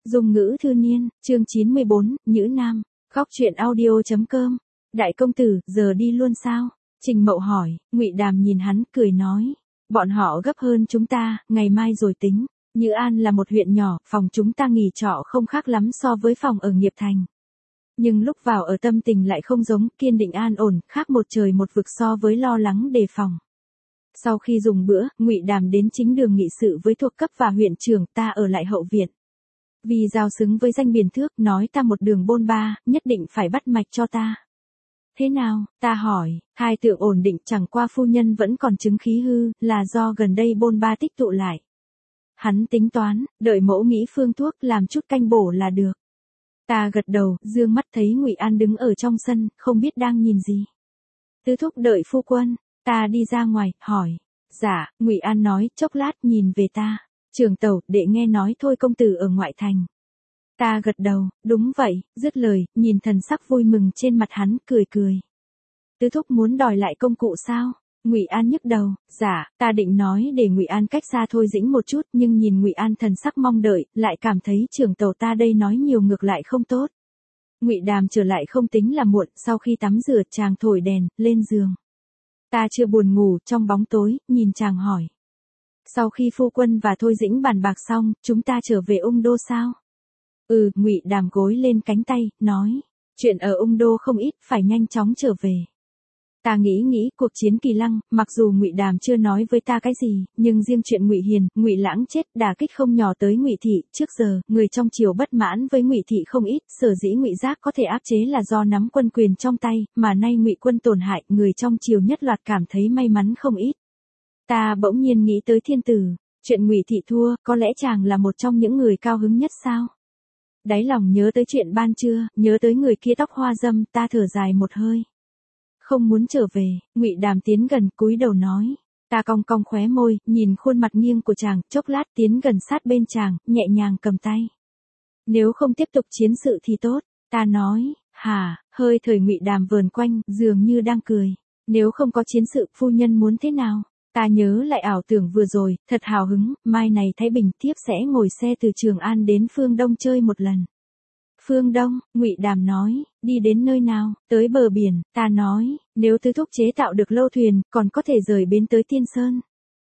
Dung ngữ thư niên, chương 94, Nhữ Nam, Góc truyện audio.com. Đại công tử, giờ đi luôn sao? Trình Mậu hỏi. Ngụy Đàm nhìn hắn, cười nói. Bọn họ gấp hơn chúng ta, ngày mai rồi tính. Nhữ An là một huyện nhỏ, phòng chúng ta nghỉ trọ không khác lắm so với phòng ở Nghiệp Thành. Nhưng lúc vào ở tâm tình lại không giống, kiên định an ổn, khác một trời một vực so với lo lắng đề phòng. Sau khi dùng bữa, Ngụy Đàm đến chính đường nghị sự với thuộc cấp và huyện trưởng, ta ở lại hậu viện. Vì giao xứng với danh Biền Thước, nói ta một đường bôn ba, nhất định phải bắt mạch cho ta. Thế nào, ta hỏi, hai tượng ổn định, chẳng qua phu nhân vẫn còn chứng khí hư, là do gần đây bôn ba tích tụ lại. Hắn tính toán, đợi mẫu nghĩ phương thuốc làm chút canh bổ là được. Ta gật đầu, dương mắt thấy Ngụy An đứng ở trong sân, không biết đang nhìn gì. Tứ thúc đợi phu quân, ta đi ra ngoài, hỏi. Dạ, Ngụy An nói, chốc lát nhìn về ta. Trường tẩu, đệ nghe nói thôi công tử ở ngoại thành. Ta gật đầu, đúng vậy, dứt lời, nhìn thần sắc vui mừng trên mặt hắn, cười cười. Tứ thúc muốn đòi lại công cụ sao? Ngụy An nhức đầu, dạ, ta định nói để Ngụy An cách xa Thôi Dĩnh một chút, nhưng nhìn Ngụy An thần sắc mong đợi, lại cảm thấy trưởng tàu ta đây nói nhiều ngược lại không tốt. Ngụy Đàm trở lại không tính là muộn, sau khi tắm rửa chàng thổi đèn, lên giường. Ta chưa buồn ngủ, trong bóng tối, nhìn chàng hỏi. Sau khi phu quân và Thôi Dĩnh bàn bạc xong, chúng ta trở về Ung Đô sao? Ngụy Đàm gối lên cánh tay, nói. Chuyện ở Ung Đô không ít, phải nhanh chóng trở về. Ta nghĩ cuộc chiến Kỳ Lăng, mặc dù Ngụy Đàm chưa nói với ta cái gì, nhưng riêng chuyện Ngụy Hiền, Ngụy Lãng chết đả kích không nhỏ tới Ngụy thị. Trước giờ, người trong triều bất mãn với Ngụy thị không ít, sở dĩ Ngụy Giác có thể áp chế là do nắm quân quyền trong tay, mà nay Ngụy quân tổn hại, người trong triều nhất loạt cảm thấy may mắn không ít. Ta bỗng nhiên nghĩ tới thiên tử, chuyện Ngụy thị thua, có lẽ chàng là một trong những người cao hứng nhất sao? Đáy lòng nhớ tới chuyện ban trưa, nhớ tới người kia tóc hoa dâm, ta thở dài một hơi. Không muốn trở về, Ngụy Đàm tiến gần, cúi đầu nói. Ta cong cong khóe môi, nhìn khuôn mặt nghiêng của chàng, chốc lát tiến gần sát bên chàng, nhẹ nhàng cầm tay. Nếu không tiếp tục chiến sự thì tốt, ta nói. Hả, hơi thời Ngụy Đàm vờn quanh, dường như đang cười. Nếu không có chiến sự, phu nhân muốn thế nào? Ta nhớ lại ảo tưởng vừa rồi, thật hào hứng, mai này Thái Bình tiếp sẽ ngồi xe từ Trường An đến Phương Đông chơi một lần. Phương Đông, Ngụy Đàm nói, đi đến nơi nào? Tới bờ biển, ta nói, nếu tứ thúc chế tạo được lâu thuyền, còn có thể rời bến tới Tiên Sơn.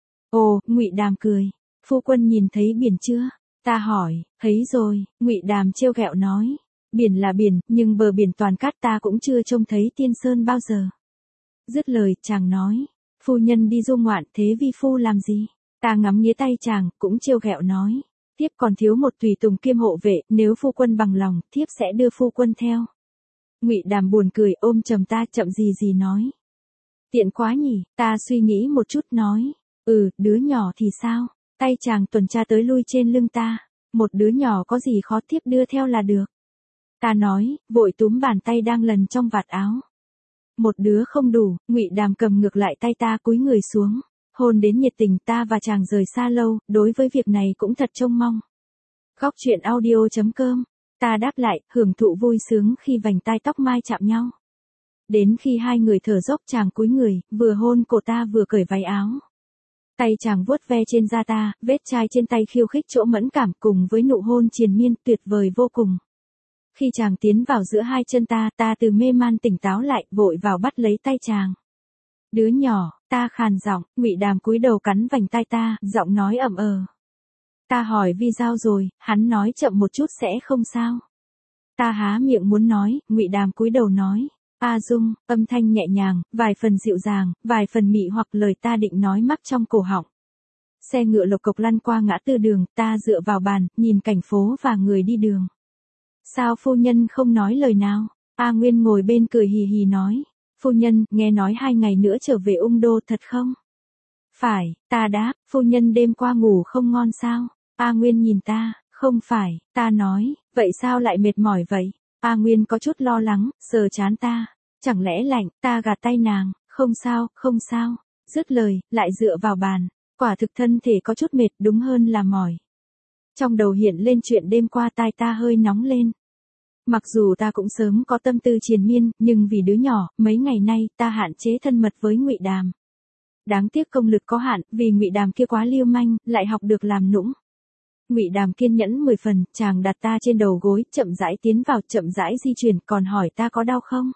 Ồ, Ngụy Đàm cười, phu quân nhìn thấy biển chưa? Ta hỏi, thấy rồi, Ngụy Đàm trêu ghẹo nói, biển là biển, nhưng bờ biển toàn cát, ta cũng chưa trông thấy Tiên Sơn bao giờ. Dứt lời, chàng nói. Phu nhân đi du ngoạn, thế vi phu làm gì? Ta ngắm nghía tay chàng, cũng trêu ghẹo nói. Thiếp còn thiếu một tùy tùng kiêm hộ vệ, nếu phu quân bằng lòng, thiếp sẽ đưa phu quân theo. Ngụy Đàm buồn cười, ôm chầm ta, chậm gì nói. Tiện quá nhỉ, ta suy nghĩ một chút nói. Đứa nhỏ thì sao? Tay chàng tuần tra tới lui trên lưng ta. Một đứa nhỏ có gì khó, thiếp đưa theo là được. Ta nói, vội túm bàn tay đang lần trong vạt áo. Một đứa không đủ, Ngụy Đàm cầm ngược lại tay ta, cúi người xuống, hôn đến nhiệt tình. Ta và chàng rời xa lâu, đối với việc này cũng thật trông mong. Góc truyện audio.com. Ta đáp lại, hưởng thụ vui sướng khi vành tai tóc mai chạm nhau. Đến khi hai người thở dốc, chàng cúi người, vừa hôn cổ ta vừa cởi váy áo. Tay chàng vuốt ve trên da ta, vết chai trên tay khiêu khích chỗ mẫn cảm, cùng với nụ hôn triền miên, tuyệt vời vô cùng. Khi chàng tiến vào giữa hai chân ta, ta từ mê man tỉnh táo lại, vội vào bắt lấy tay chàng. Đứa nhỏ, ta khàn giọng. Ngụy Đàm cúi đầu cắn vành tai ta, giọng nói ẩm Ta hỏi vì sao rồi, hắn nói chậm một chút sẽ không sao. Ta há miệng muốn nói, Ngụy Đàm cúi đầu nói. A Dung, âm thanh nhẹ nhàng, vài phần dịu dàng, vài phần mị hoặc, lời ta định nói mắc trong cổ họng. Xe ngựa lộc cộc lăn qua ngã tư đường, ta dựa vào bàn, nhìn cảnh phố và người đi đường. Sao phu nhân không nói lời nào? A Nguyên ngồi bên cười hì hì nói. Phu nhân, nghe nói 2 ngày nữa trở về Ung Đô thật không? Phải, ta đáp, phu nhân đêm qua ngủ không ngon sao? A Nguyên nhìn ta, không phải, ta nói, vậy sao lại mệt mỏi vậy? A Nguyên có chút lo lắng, sờ trán ta. Chẳng lẽ lạnh? Ta gạt tay nàng, không sao, không sao. Dứt lời, lại dựa vào bàn. Quả thực thân thể có chút mệt, đúng hơn là mỏi. Trong đầu hiện lên chuyện đêm qua, tai ta hơi nóng lên. Mặc dù ta cũng sớm có tâm tư triền miên, nhưng vì đứa nhỏ, mấy ngày nay, ta hạn chế thân mật với Ngụy Đàm. Đáng tiếc công lực có hạn, vì Ngụy Đàm kia quá lưu manh, lại học được làm nũng. Ngụy Đàm kiên nhẫn 10 phần, chàng đặt ta trên đầu gối, chậm rãi tiến vào, chậm rãi di chuyển, còn hỏi ta có đau không?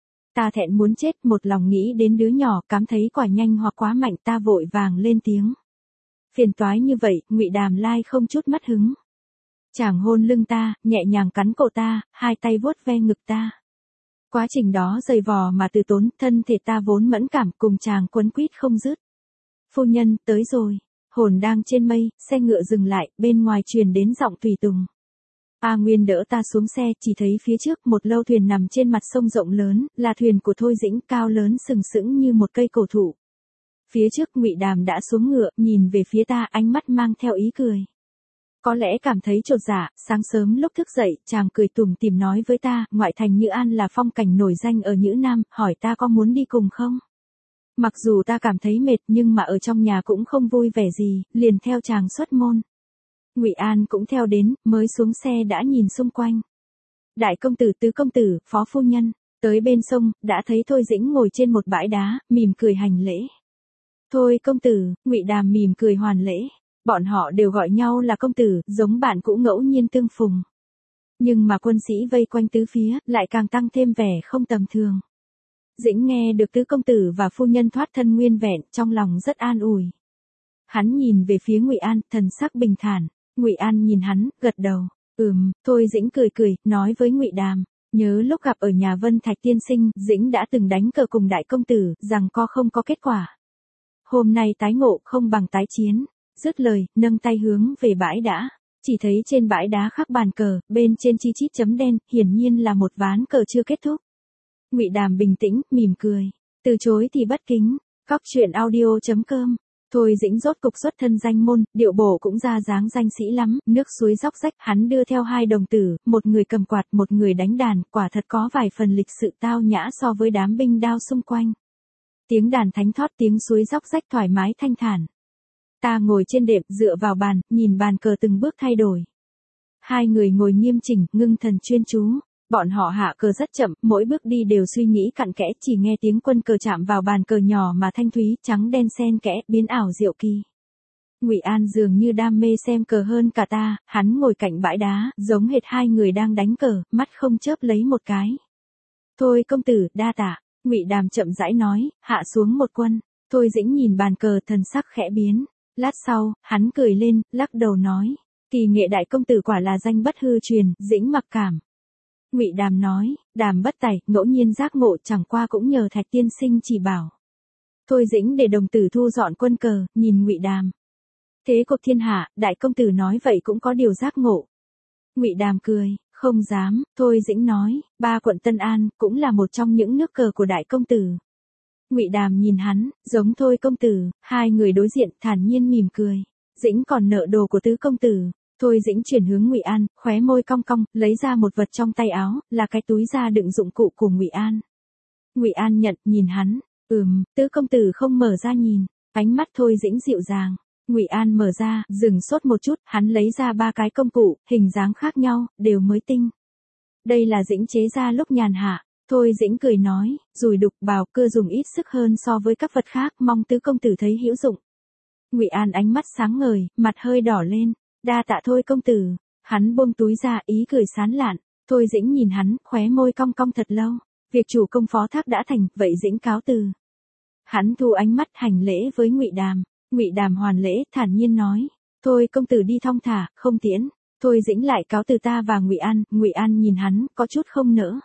Ta thẹn muốn chết, một lòng nghĩ đến đứa nhỏ, cảm thấy quả nhanh hoặc quá mạnh, ta vội vàng lên tiếng. Phiền toái như vậy, Ngụy Đàm lai không chút mất hứng. Chàng hôn lưng ta, nhẹ nhàng cắn cổ ta, hai tay vuốt ve ngực ta. Quá trình đó dày vò mà từ tốn, thân thể ta vốn mẫn cảm, cùng chàng quấn quýt không dứt. Phu nhân, tới rồi. Hồn đang trên mây, xe ngựa dừng lại, bên ngoài truyền đến giọng tùy tùng. A Nguyên đỡ ta xuống xe, chỉ thấy phía trước một lâu thuyền nằm trên mặt sông rộng lớn, là thuyền của Thôi Dĩnh, cao lớn sừng sững như một cây cổ thụ. Phía trước Ngụy Đàm đã xuống ngựa, nhìn về phía ta, ánh mắt mang theo ý cười. Có lẽ cảm thấy chột dạ, sáng sớm lúc thức dậy, chàng cười tủm tỉm nói với ta, ngoại thành Nhữ An là phong cảnh nổi danh ở Nhữ Nam, hỏi ta có muốn đi cùng không? Mặc dù ta cảm thấy mệt nhưng mà ở trong nhà cũng không vui vẻ gì, liền theo chàng xuất môn. Ngụy An cũng theo đến, mới xuống xe đã nhìn xung quanh. Đại công tử, tứ công tử, phó phu nhân, tới bên sông, đã thấy Thôi Dĩnh ngồi trên một bãi đá, mỉm cười hành lễ. Thôi công tử, Ngụy Đàm mỉm cười hoàn lễ. Bọn họ đều gọi nhau là công tử, giống bạn cũ ngẫu nhiên tương phùng. Nhưng mà quân sĩ vây quanh tứ phía, lại càng tăng thêm vẻ không tầm thường. Dĩnh nghe được tứ công tử và phu nhân thoát thân nguyên vẹn, trong lòng rất an ủi. Hắn nhìn về phía Ngụy An, thần sắc bình thản. Ngụy An nhìn hắn, gật đầu. Thôi Dĩnh cười cười, nói với Ngụy Đàm. Nhớ lúc gặp ở nhà Vân Thạch tiên sinh, Dĩnh đã từng đánh cờ cùng đại công tử, rằng không có kết quả. Hôm nay tái ngộ không bằng tái chiến. Dứt lời, nâng tay hướng về bãi đá. Chỉ thấy trên bãi đá khắc bàn cờ, bên trên chi chít chấm đen, hiển nhiên là một ván cờ chưa kết thúc. Ngụy Đàm bình tĩnh, mỉm cười. Từ chối thì bất kính. Góc truyện audio.com. Thôi Dĩnh rốt cục xuất thân danh môn, điệu bộ cũng ra dáng danh sĩ lắm, nước suối róc rách, hắn đưa theo hai đồng tử, một người cầm quạt, một người đánh đàn, quả thật có vài phần lịch sự tao nhã so với đám binh đao xung quanh. Tiếng đàn thánh thót, tiếng suối róc rách thoải mái thanh thản. Ta ngồi trên đệm, dựa vào bàn, nhìn bàn cờ từng bước thay đổi. Hai người ngồi nghiêm chỉnh, ngưng thần chuyên chú. Bọn họ hạ cờ rất chậm, mỗi bước đi đều suy nghĩ cặn kẽ, chỉ nghe tiếng quân cờ chạm vào bàn cờ nhỏ mà thanh thúy, trắng đen xen kẽ, biến ảo diệu kỳ. Ngụy An dường như đam mê xem cờ hơn cả ta, hắn ngồi cạnh bãi đá, giống hệt hai người đang đánh cờ, mắt không chớp lấy một cái. Thôi công tử, đa tạ. Ngụy Đàm chậm rãi nói, hạ xuống một quân. Thôi Dĩnh nhìn bàn cờ, thần sắc khẽ biến. Lát sau, hắn cười lên, lắc đầu nói, kỳ nghệ đại công tử quả là danh bất hư truyền, Dĩnh mặc cảm. Ngụy Đàm nói, Đàm bất tài, ngẫu nhiên giác ngộ, chẳng qua cũng nhờ Thạch tiên sinh chỉ bảo. Thôi Dĩnh để đồng tử thu dọn quân cờ, nhìn Ngụy Đàm. Thế cục thiên hạ, đại công tử nói vậy cũng có điều giác ngộ. Ngụy Đàm cười, không dám. Thôi Dĩnh nói, ba quận Tân An cũng là một trong những nước cờ của đại công tử. Ngụy Đàm nhìn hắn, giống Thôi công tử, hai người đối diện, thản nhiên mỉm cười. Dĩnh còn nợ đồ của tứ công tử. Thôi Dĩnh chuyển hướng Ngụy An, khóe môi cong cong, lấy ra một vật trong tay áo, là cái túi da đựng dụng cụ của Ngụy An. Ngụy An nhận, nhìn hắn, tứ công tử không mở ra nhìn. Ánh mắt Thôi Dĩnh dịu dàng. Ngụy An mở ra, dừng sốt một chút, hắn lấy ra ba cái công cụ, hình dáng khác nhau, đều mới tinh. Đây là Dĩnh chế ra lúc nhàn hạ. Thôi Dĩnh cười nói, rùi đục bào cưa dùng ít sức hơn so với các vật khác, mong tứ công tử thấy hữu dụng. Ngụy An ánh mắt sáng ngời, mặt hơi đỏ lên. Đa tạ Thôi công tử. Hắn buông túi ra, ý cười sán lạn. Thôi Dĩnh nhìn hắn, khóe môi cong cong thật lâu. Việc chủ công phó thác đã thành, vậy Dĩnh cáo từ. Hắn thu ánh mắt hành lễ với Ngụy Đàm. Ngụy Đàm hoàn lễ, thản nhiên nói, thôi công tử đi thong thả, không tiễn. Thôi Dĩnh lại cáo từ ta và Ngụy An. Ngụy An nhìn hắn, có chút không nỡ.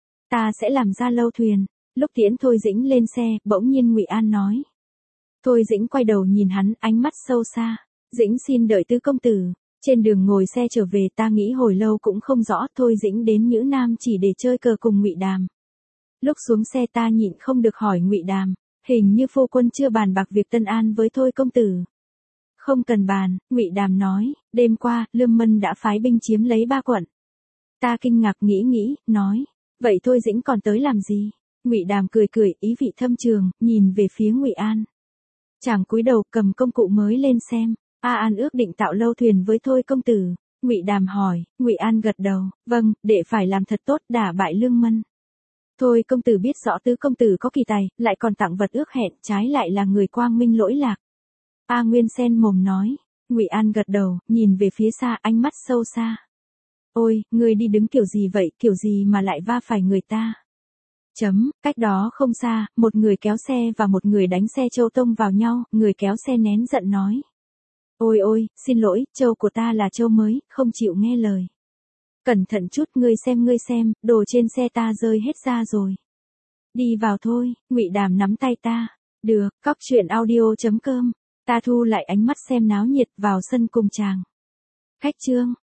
Ta sẽ làm ra lâu thuyền. Lúc tiễn Thôi Dĩnh lên xe, bỗng nhiên Ngụy An nói. Thôi Dĩnh quay đầu nhìn hắn, ánh mắt sâu xa. Dĩnh xin đợi tứ công tử. Trên đường ngồi xe trở về ta nghĩ hồi lâu cũng không rõ. Thôi Dĩnh đến Nhữ Nam chỉ để chơi cờ cùng Ngụy Đàm. Lúc xuống xe ta nhịn không được hỏi Ngụy Đàm. Hình như phu quân chưa bàn bạc việc Tân An với Thôi công tử. Không cần bàn, Ngụy Đàm nói, đêm qua, Lương Mân đã phái binh chiếm lấy ba quận. Ta kinh ngạc nghĩ, nói, vậy Thôi Dĩnh còn tới làm gì? Ngụy Đàm cười cười, ý vị thâm trường, nhìn về phía Ngụy An. Chàng cúi đầu cầm công cụ mới lên xem. A An ước định tạo lâu thuyền với Thôi công tử. Ngụy Đàm hỏi, Ngụy An gật đầu, vâng, đệ phải làm thật tốt, đả bại Lương Mân. Thôi công tử biết rõ tứ công tử có kỳ tài, lại còn tặng vật ước hẹn, trái lại là người quang minh lỗi lạc. A Nguyên sen mồm nói, Ngụy An gật đầu, nhìn về phía xa, ánh mắt sâu xa. Ôi, ngươi đi đứng kiểu gì vậy, kiểu gì mà lại va phải người ta? Cách đó không xa, một người kéo xe và một người đánh xe trâu tông vào nhau, người kéo xe nén giận nói. Ôi ôi, xin lỗi, trâu của ta là trâu mới, không chịu nghe lời. Cẩn thận chút, ngươi xem, đồ trên xe ta rơi hết ra rồi. Đi vào thôi, Ngụy Đàm nắm tay ta. Được, cóc truyện audio.com. Ta thu lại ánh mắt xem náo nhiệt vào sân cùng chàng. Khách trương.